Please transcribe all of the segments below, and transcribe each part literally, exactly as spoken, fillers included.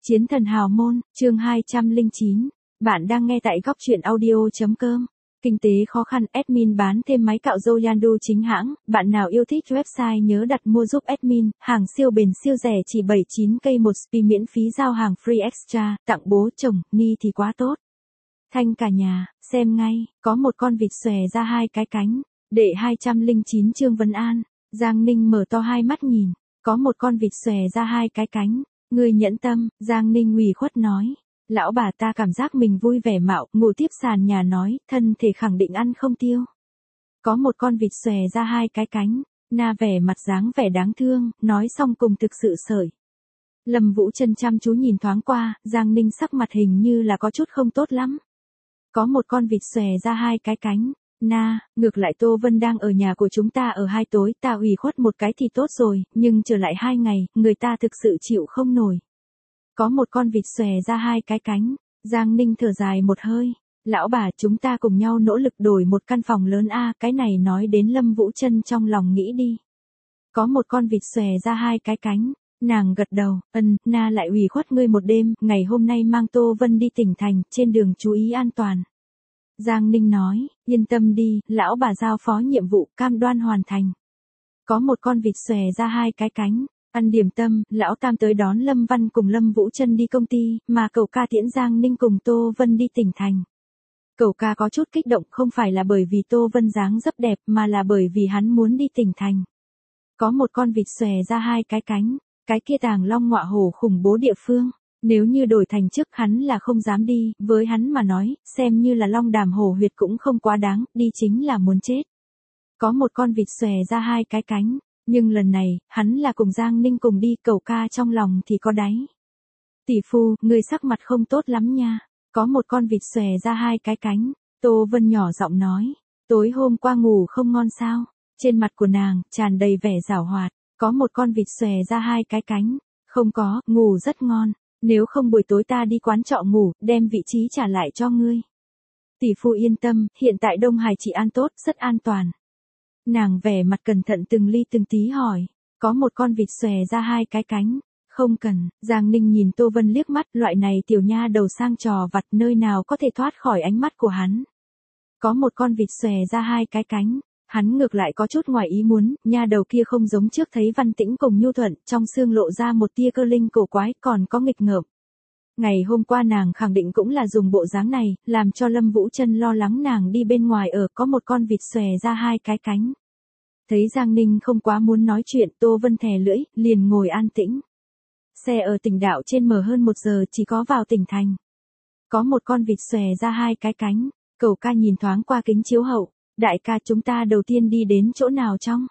Chiến thần hào môn, chương hai trăm lẻ chín. Bạn đang nghe tại góc truyện audio.com. Kinh tế khó khăn, admin bán thêm máy cạo râu Yandu chính hãng. Bạn nào yêu thích website nhớ đặt mua giúp admin. Hàng siêu bền siêu rẻ chỉ bảy mươi chín k một spi miễn phí giao hàng free extra. Tặng bố chồng, ni thì quá tốt. Thanh cả nhà, xem ngay. Có một con vịt xòe ra hai cái cánh. Đệ hai trăm lẻ chín Trương Vân An. Giang Ninh mở to hai mắt nhìn. Có một con vịt xòe ra hai cái cánh. Người nhẫn tâm, Giang Ninh ủy khuất nói. Lão bà ta cảm giác mình vui vẻ mạo, ngủ tiếp sàn nhà nói, thân thể khẳng định ăn không tiêu. Có một con vịt xòe ra hai cái cánh, Na vẻ mặt dáng vẻ đáng thương, nói xong cùng thực sự sởi. Lâm Vũ Trân chăm chú nhìn thoáng qua, Giang Ninh sắc mặt hình như là có chút không tốt lắm. Có một con vịt xòe ra hai cái cánh. Na, ngược lại Tô Vân đang ở nhà của chúng ta ở hai tối, ta ủy khuất một cái thì tốt rồi, nhưng trở lại hai ngày, người ta thực sự chịu không nổi. Có một con vịt xòe ra hai cái cánh, Giang Ninh thở dài một hơi. Lão bà, chúng ta cùng nhau nỗ lực đổi một căn phòng lớn a, cái này nói đến Lâm Vũ Trân trong lòng nghĩ đi. Có một con vịt xòe ra hai cái cánh, nàng gật đầu, ân, Na lại ủy khuất ngươi một đêm, ngày hôm nay mang Tô Vân đi tỉnh thành, trên đường chú ý an toàn. Giang Ninh nói, yên tâm đi, lão bà giao phó nhiệm vụ, cam đoan hoàn thành. Có một con vịt xòe ra hai cái cánh, ăn điểm tâm, lão Tam tới đón Lâm Văn cùng Lâm Vũ Trân đi công ty, mà cậu ca tiễn Giang Ninh cùng Tô Vân đi tỉnh thành. Cậu ca có chút kích động, không phải là bởi vì Tô Vân dáng dấp đẹp mà là bởi vì hắn muốn đi tỉnh thành. Có một con vịt xòe ra hai cái cánh, cái kia Tàng Long ngọa hổ khủng bố địa phương. Nếu như đổi thành trước hắn là không dám đi, với hắn mà nói, xem như là Long Đàm hổ huyệt cũng không quá đáng, đi chính là muốn chết. Có một con vịt xòe ra hai cái cánh, nhưng lần này, hắn là cùng Giang Ninh cùng đi, cậu ca trong lòng thì có đáy. Tỷ phu, người sắc mặt không tốt lắm nha. Có một con vịt xòe ra hai cái cánh, Tô Vân nhỏ giọng nói, tối hôm qua ngủ không ngon sao? Trên mặt của nàng, tràn đầy vẻ giảo hoạt, có một con vịt xòe ra hai cái cánh, không có, ngủ rất ngon. Nếu không buổi tối ta đi quán trọ ngủ, đem vị trí trả lại cho ngươi. Tỷ phu yên tâm, hiện tại Đông Hải trị an tốt, rất an toàn. Nàng vẻ mặt cẩn thận từng ly từng tí hỏi, có một con vịt xòe ra hai cái cánh, không cần. Giang Ninh nhìn Tô Vân liếc mắt, loại này tiểu nha đầu sang trò vặt nơi nào có thể thoát khỏi ánh mắt của hắn. Có một con vịt xòe ra hai cái cánh, hắn ngược lại có chút ngoài ý muốn, nha đầu kia không giống trước thấy văn tĩnh cùng nhu thuận, trong xương lộ ra một tia cơ linh cổ quái, còn có nghịch ngợm. Ngày hôm qua nàng khẳng định cũng là dùng bộ dáng này, làm cho Lâm Vũ Trân lo lắng nàng đi bên ngoài ở, có một con vịt xòe ra hai cái cánh. Thấy Giang Ninh không quá muốn nói chuyện, Tô Vân thè lưỡi, liền ngồi an tĩnh. Xe ở tỉnh đảo trên mở hơn một giờ, chỉ có vào tỉnh thành. Có một con vịt xòe ra hai cái cánh, cậu ca nhìn thoáng qua kính chiếu hậu. Đại ca, chúng ta đầu tiên đi đến chỗ nào trong?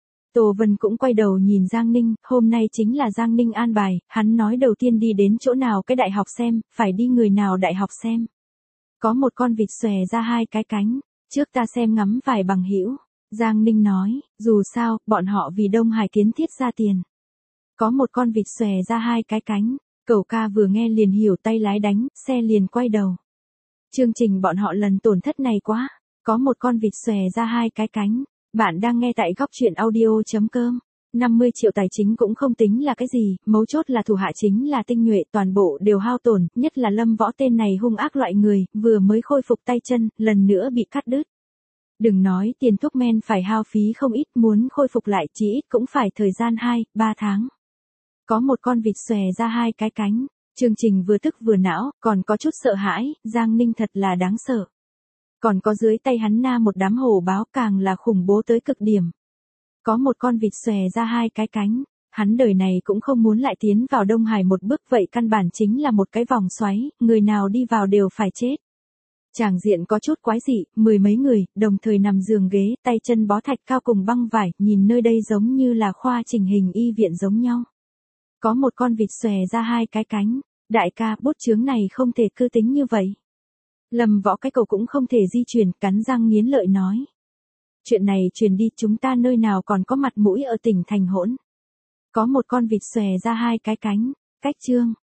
Tô Vân cũng quay đầu nhìn Giang Ninh, hôm nay chính là Giang Ninh an bài, hắn nói đầu tiên đi đến chỗ nào cái đại học xem, phải đi người nào đại học xem. Có một con vịt xòe ra hai cái cánh, trước ta xem ngắm vài bằng hữu. Giang Ninh nói, dù sao, bọn họ vì Đông Hải kiến thiết ra tiền. Có một con vịt xòe ra hai cái cánh, cậu ca vừa nghe liền hiểu, tay lái đánh, xe liền quay đầu. Chương trình bọn họ lần tổn thất này quá. Có một con vịt xòe ra hai cái cánh. Bạn đang nghe tại góc truyện audio.com. năm mươi triệu tài chính cũng không tính là cái gì, mấu chốt là thủ hạ chính là tinh nhuệ, toàn bộ đều hao tổn, nhất là Lâm Võ tên này hung ác loại người, vừa mới khôi phục tay chân, lần nữa bị cắt đứt. Đừng nói tiền thuốc men phải hao phí không ít, muốn khôi phục lại chí ít cũng phải thời gian hai, ba tháng. Có một con vịt xòe ra hai cái cánh. Chương trình vừa tức vừa não, còn có chút sợ hãi, Giang Ninh thật là đáng sợ. Còn có dưới tay hắn Na một đám hổ báo, càng là khủng bố tới cực điểm. Có một con vịt xòe ra hai cái cánh, hắn đời này cũng không muốn lại tiến vào Đông Hải một bước, vậy căn bản chính là một cái vòng xoáy, người nào đi vào đều phải chết. Tràng diện có chút quái dị, mười mấy người, đồng thời nằm giường ghế, tay chân bó thạch cao cùng băng vải, nhìn nơi đây giống như là khoa chỉnh hình y viện giống nhau. Có một con vịt xòe ra hai cái cánh, đại ca, bút chướng này không thể cư tính như vậy. Lâm Võ cái cầu cũng không thể di chuyển, cắn răng nghiến lợi nói. Chuyện này truyền đi, chúng ta nơi nào còn có mặt mũi ở tỉnh thành hỗn. Có một con vịt xòe ra hai cái cánh, cách chương.